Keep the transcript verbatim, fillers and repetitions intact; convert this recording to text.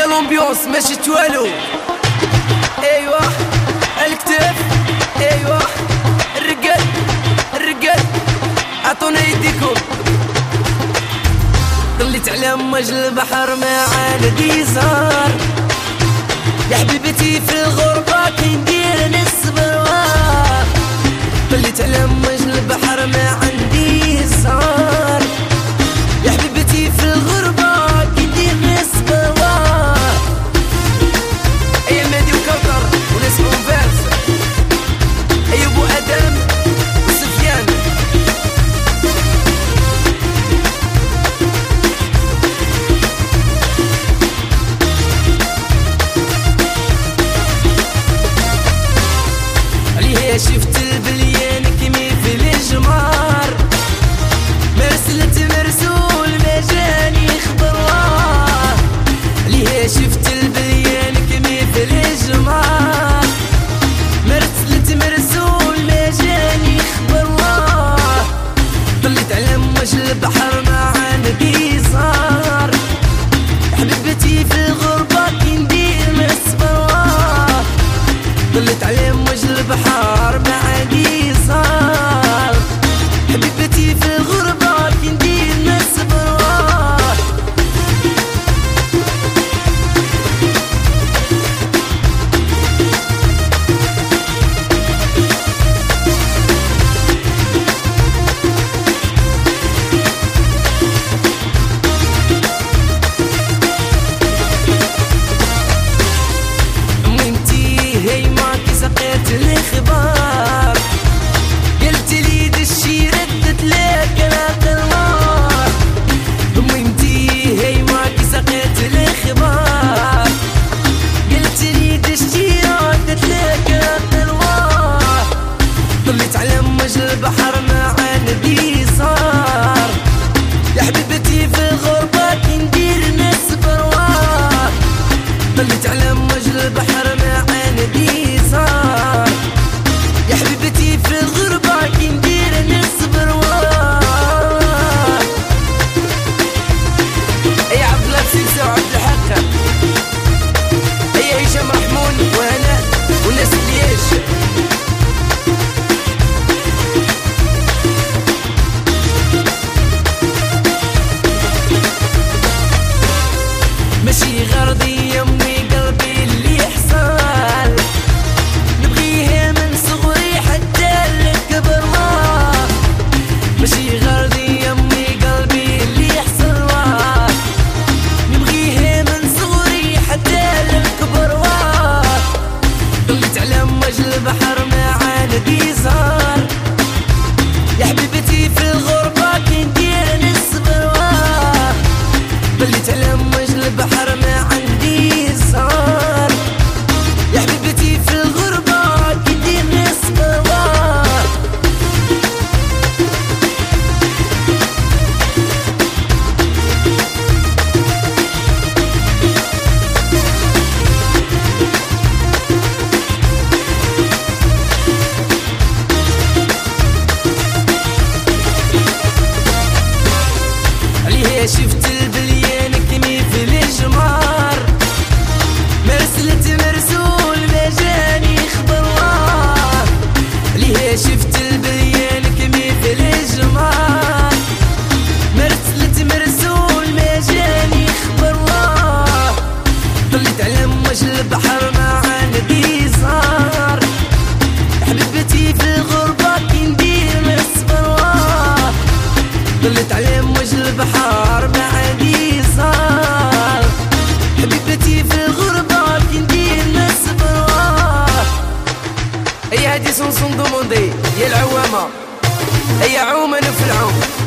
هيا لومبيونس ماشي توالو. ايوا الكتاف، ايوا الرجال الرجال عطونا يديكم. طليت على موج البحر ما عندي زهر، يا حبيبتي في الغربة كي ندير نصبر. طليت على موج البحر ما عندي زهر، يا حبيبتي في الغربة كي ندير نصبر. ايا مهدي وكوكر وناس اونفيرس، ايا بو ادم وسفيان. عليها شفت البليان كيمي في الجمار، مرسلت مرسول ما جاني خبر. عليها شفت البليان كيمي في الجمار، مرسلت مرسول ما جاني خبر. طليت على موج البحر ما عندي صار، حبيبتي في الغربة كي ندير نصبر. طليت على موج البحر ما عندي صار، حبيبتي في الغربة كي ندير نصبر. سقيت الخبار، قلت لي دشي ردت لك الأقمار. وانتي هي ماكي سقيت الخبار، قلت لي دشي ردت لك الأقمار. طليت على موج البحر ما عندي صار، يا حبيبتي في الغربة كي ندير نصبر. طليت على موج البحر ما عندي صار، يا حبيبتي في الغربة كي ندير نصبر. يا عبد الله بسيسة وعبد الحق، يا هشام رحمون وهنا والناس ليش. ماشي غرضي يمي قلبي اللي يحصل، نبغيها من صغري حتى الكبر. ماشي غرضي يمي قلبي اللي يحصل، نبغيها من صغري حتى الكبر. طليت على موج البحر ما عندي صار، يا حبيبتي في الغربة كي ندير نصبر. طليت على موج البحر ما عندي صار، يا حبيبتي في الغربة كي ندير نصبر. عليها شفت البليان كيمي في الجمار، مرسلت مرسول ما جاني خبر. عليها شفت البليان كيمي في الجمار، مرسلت مرسول ما جاني خبر. طليت على موج البحر ما عندي صار، حبيبتي في الغربة كي ندير نصبر. طليت على موج البحر ما عندي صار، حبيبتي في الغربة كي ندير نصبر. اي هادي سونسون دوموندي يا العوامة، اي عوما في العوم.